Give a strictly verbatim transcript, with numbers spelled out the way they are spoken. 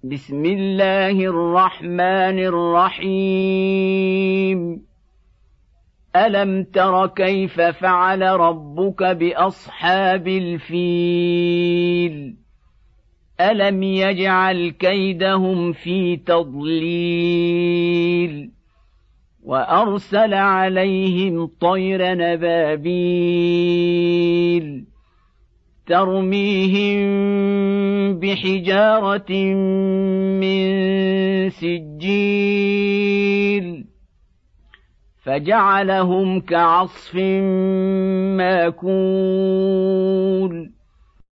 بسم الله الرحمن الرحيم ألم تر كيف فعل ربك بأصحاب الفيل ألم يجعل كيدهم في تضليل وأرسل عليهم طير نبابيل ترميهم بحجارة من سجيل فجعلهم كعصف ماكول